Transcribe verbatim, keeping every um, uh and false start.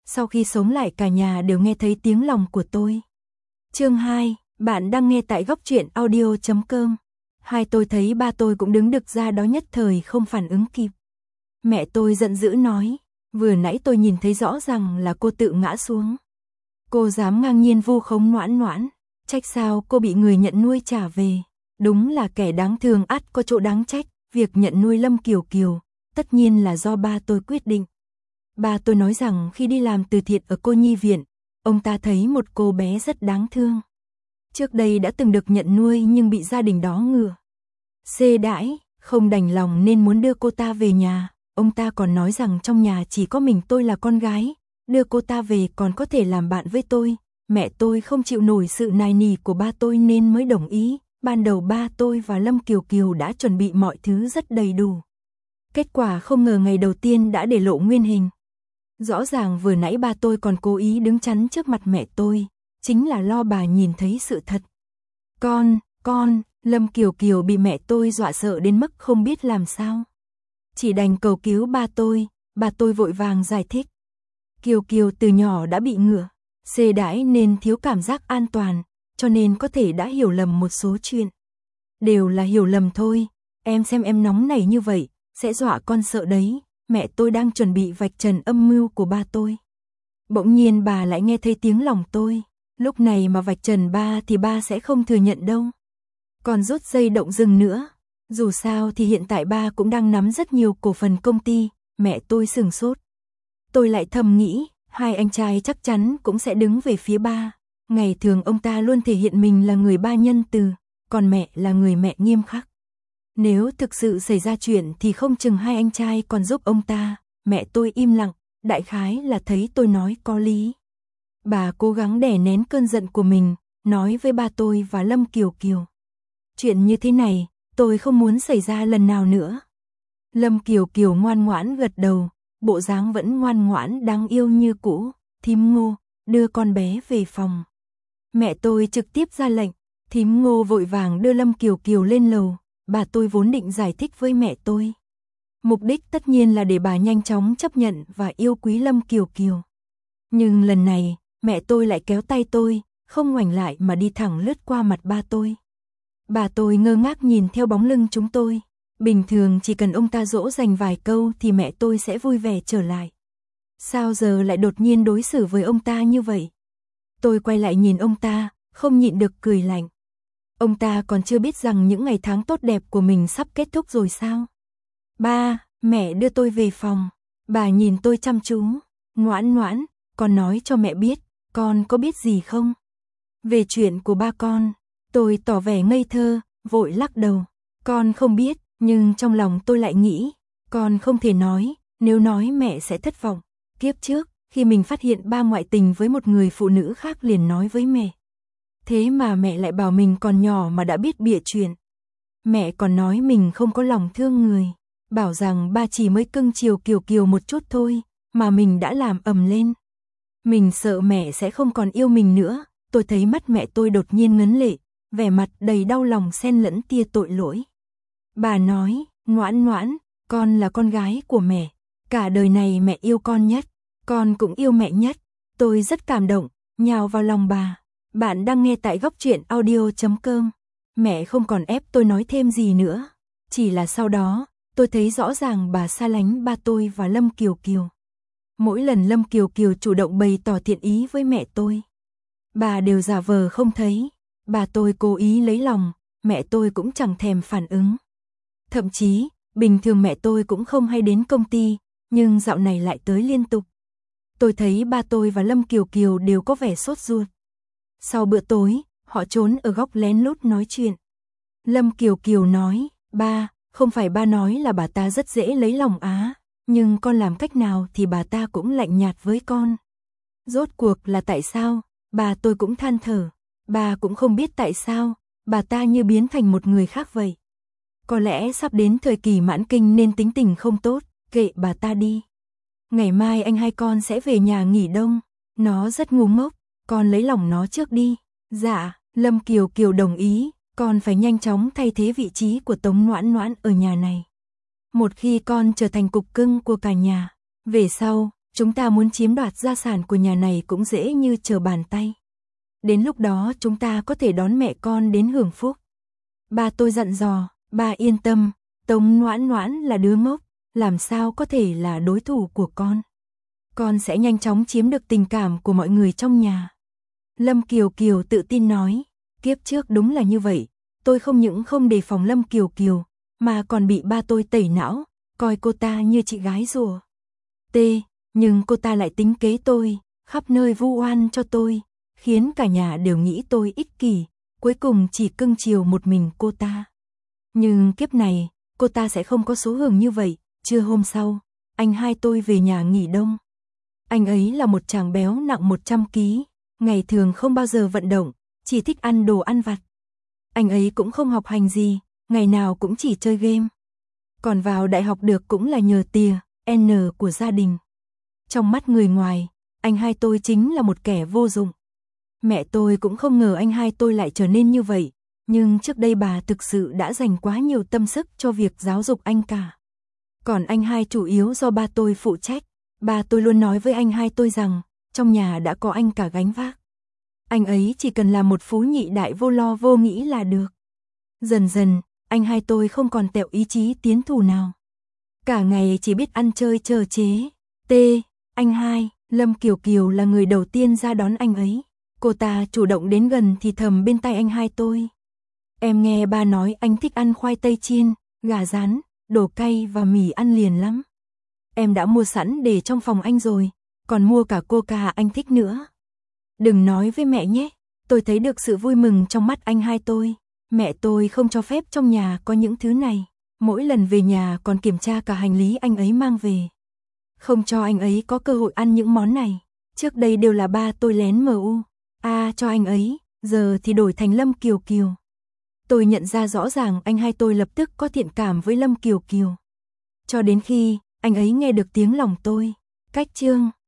sau khi sống lại cả nhà đều nghe thấy tiếng lòng của tôi. Chương hai, bạn đang nghe tại góc truyện audio chấm com. Hai tôi thấy ba tôi cũng đứng đực ra đó nhất thời không phản ứng kịp. Mẹ tôi giận dữ nói, vừa nãy tôi nhìn thấy rõ ràng là cô tự ngã xuống. Cô dám ngang nhiên vu khống Noãn Noãn, trách sao cô bị người nhận nuôi trả về. Đúng là kẻ đáng thương ắt có chỗ đáng trách, việc nhận nuôi Lâm Kiều Kiều, tất nhiên là do ba tôi quyết định. Ba tôi nói rằng khi đi làm từ thiện ở cô nhi viện, ông ta thấy một cô bé rất đáng thương. Trước đây đã từng được nhận nuôi nhưng bị gia đình đó ngựa xê đãi, không đành lòng nên muốn đưa cô ta về nhà. Ông ta còn nói rằng trong nhà chỉ có mình tôi là con gái, đưa cô ta về còn có thể làm bạn với tôi. Mẹ tôi không chịu nổi sự nài nỉ của ba tôi nên mới đồng ý. Ban đầu ba tôi và Lâm Kiều Kiều đã chuẩn bị mọi thứ rất đầy đủ. Kết quả không ngờ ngày đầu tiên đã để lộ nguyên hình. Rõ ràng vừa nãy ba tôi còn cố ý đứng chắn trước mặt mẹ tôi, chính là lo bà nhìn thấy sự thật. Con, con, Lâm Kiều Kiều bị mẹ tôi dọa sợ đến mức không biết làm sao. Chỉ đành cầu cứu ba tôi, ba tôi vội vàng giải thích. Kiều Kiều từ nhỏ đã bị ngựa xê đãi nên thiếu cảm giác an toàn, cho nên có thể đã hiểu lầm một số chuyện. Đều là hiểu lầm thôi, em xem em nóng nảy như vậy, sẽ dọa con sợ đấy. Mẹ tôi đang chuẩn bị vạch trần âm mưu của ba tôi. Bỗng nhiên bà lại nghe thấy tiếng lòng tôi, lúc này mà vạch trần ba thì ba sẽ không thừa nhận đâu. Còn rút dây động rừng nữa, dù sao thì hiện tại ba cũng đang nắm rất nhiều cổ phần công ty. Mẹ tôi sửng sốt. Tôi lại thầm nghĩ, hai anh trai chắc chắn cũng sẽ đứng về phía ba. Ngày thường ông ta luôn thể hiện mình là người ba nhân từ, còn mẹ là người mẹ nghiêm khắc. Nếu thực sự xảy ra chuyện thì không chừng hai anh trai còn giúp ông ta. Mẹ tôi im lặng, đại khái là thấy tôi nói có lý. Bà cố gắng đè nén cơn giận của mình, nói với ba tôi và Lâm Kiều Kiều. Chuyện như thế này, tôi không muốn xảy ra lần nào nữa. Lâm Kiều Kiều ngoan ngoãn gật đầu, bộ dáng vẫn ngoan ngoãn đáng yêu như cũ. Thím Ngô, đưa con bé về phòng. Mẹ tôi trực tiếp ra lệnh, thím Ngô vội vàng đưa Lâm Kiều Kiều lên lầu. Bà tôi vốn định giải thích với mẹ tôi. Mục đích tất nhiên là để bà nhanh chóng chấp nhận và yêu quý Lâm Kiều Kiều. Nhưng lần này, mẹ tôi lại kéo tay tôi, không ngoảnh lại mà đi thẳng lướt qua mặt ba tôi. Bà tôi ngơ ngác nhìn theo bóng lưng chúng tôi. Bình thường chỉ cần ông ta dỗ dành vài câu thì mẹ tôi sẽ vui vẻ trở lại. Sao giờ lại đột nhiên đối xử với ông ta như vậy? Tôi quay lại nhìn ông ta, không nhịn được cười lạnh. Ông ta còn chưa biết rằng những ngày tháng tốt đẹp của mình sắp kết thúc rồi sao? Ba, mẹ đưa tôi về phòng. Bà nhìn tôi chăm chú. Ngoãn Ngoãn, con nói cho mẹ biết, con có biết gì không? Về chuyện của ba con. Tôi tỏ vẻ ngây thơ, vội lắc đầu. Con không biết, nhưng trong lòng tôi lại nghĩ, con không thể nói, nếu nói mẹ sẽ thất vọng. Kiếp trước, khi mình phát hiện ba ngoại tình với một người phụ nữ khác liền nói với mẹ. Thế mà mẹ lại bảo mình còn nhỏ mà đã biết bịa chuyện. Mẹ còn nói mình không có lòng thương người, bảo rằng ba chỉ mới cưng chiều Kiều Kiều một chút thôi, mà mình đã làm ầm lên. Mình sợ mẹ sẽ không còn yêu mình nữa. Tôi thấy mắt mẹ tôi đột nhiên ngấn lệ, vẻ mặt đầy đau lòng xen lẫn tia tội lỗi. Bà nói, Ngoãn Ngoãn, con là con gái của mẹ, cả đời này mẹ yêu con nhất, con cũng yêu mẹ nhất. Tôi rất cảm động, nhào vào lòng bà. Bạn đang nghe tại góc truyện audio chấm com. Mẹ không còn ép tôi nói thêm gì nữa. Chỉ là sau đó, tôi thấy rõ ràng bà xa lánh ba tôi và Lâm Kiều Kiều. Mỗi lần Lâm Kiều Kiều chủ động bày tỏ thiện ý với mẹ tôi, bà đều giả vờ không thấy. Bà tôi cố ý lấy lòng, mẹ tôi cũng chẳng thèm phản ứng. Thậm chí, bình thường mẹ tôi cũng không hay đến công ty, nhưng dạo này lại tới liên tục. Tôi thấy ba tôi và Lâm Kiều Kiều đều có vẻ sốt ruột. Sau bữa tối, họ trốn ở góc lén lút nói chuyện. Lâm Kiều Kiều nói, ba, không phải ba nói là bà ta rất dễ lấy lòng á, nhưng con làm cách nào thì bà ta cũng lạnh nhạt với con. Rốt cuộc là tại sao? Bà tôi cũng than thở. Bà cũng không biết tại sao, bà ta như biến thành một người khác vậy. Có lẽ sắp đến thời kỳ mãn kinh nên tính tình không tốt, kệ bà ta đi. Ngày mai anh hai con sẽ về nhà nghỉ đông, nó rất ngu ngốc, con lấy lòng nó trước đi. Dạ, Lâm Kiều Kiều đồng ý, con phải nhanh chóng thay thế vị trí của Tống Noãn Noãn ở nhà này. Một khi con trở thành cục cưng của cả nhà, về sau, Chúng ta muốn chiếm đoạt gia sản của nhà này cũng dễ như trở bàn tay. Đến lúc đó chúng ta có thể đón mẹ con đến hưởng phúc. Ba tôi dặn dò, ba yên tâm, Tống Noãn Noãn là đứa ngốc, làm sao có thể là đối thủ của con. Con sẽ nhanh chóng chiếm được tình cảm của mọi người trong nhà. Lâm Kiều Kiều tự tin nói, kiếp trước đúng là như vậy, tôi không những không đề phòng Lâm Kiều Kiều, mà còn bị ba tôi tẩy não, coi cô ta như chị gái rùa. T, nhưng cô ta lại tính kế tôi, khắp nơi vu oan cho tôi, khiến cả nhà đều nghĩ tôi ích kỷ, cuối cùng chỉ cưng chiều một mình cô ta. Nhưng kiếp này, cô ta sẽ không có số hưởng như vậy. Trưa hôm sau, anh hai tôi về nhà nghỉ đông. Anh ấy là một chàng béo nặng một trăm ki lô gam, ngày thường không bao giờ vận động, chỉ thích ăn đồ ăn vặt. Anh ấy cũng không học hành gì, ngày nào cũng chỉ chơi game. Còn vào đại học được cũng là nhờ tìa, N của gia đình. Trong mắt người ngoài, anh hai tôi chính là một kẻ vô dụng. Mẹ tôi cũng không ngờ anh hai tôi lại trở nên như vậy, nhưng trước đây bà thực sự đã dành quá nhiều tâm sức cho việc giáo dục anh cả. Còn anh hai chủ yếu do ba tôi phụ trách, ba tôi luôn nói với anh hai tôi rằng, trong nhà đã có anh cả gánh vác. Anh ấy chỉ cần làm một phú nhị đại vô lo vô nghĩ là được. Dần dần, anh hai tôi không còn tẹo ý chí tiến thủ nào. Cả ngày chỉ biết ăn chơi chờ chế. T, anh hai, Lâm Kiều Kiều là người đầu tiên ra đón anh ấy. Cô ta chủ động đến gần thì thầm bên tai anh hai tôi. Em nghe ba nói anh thích ăn khoai tây chiên, gà rán, đồ cay và mì ăn liền lắm. Em đã mua sẵn để trong phòng anh rồi, còn mua cả coca anh thích nữa. Đừng nói với mẹ nhé, tôi thấy được sự vui mừng trong mắt anh hai tôi. Mẹ tôi không cho phép trong nhà có những thứ này, mỗi lần về nhà còn kiểm tra cả hành lý anh ấy mang về. Không cho anh ấy có cơ hội ăn những món này, trước đây đều là ba tôi lén mờ u, a cho anh ấy, giờ thì đổi thành Lâm Kiều Kiều. Tôi nhận ra rõ ràng anh hai tôi lập tức có thiện cảm với Lâm Kiều Kiều. Cho đến khi anh ấy nghe được tiếng lòng tôi. Cách chương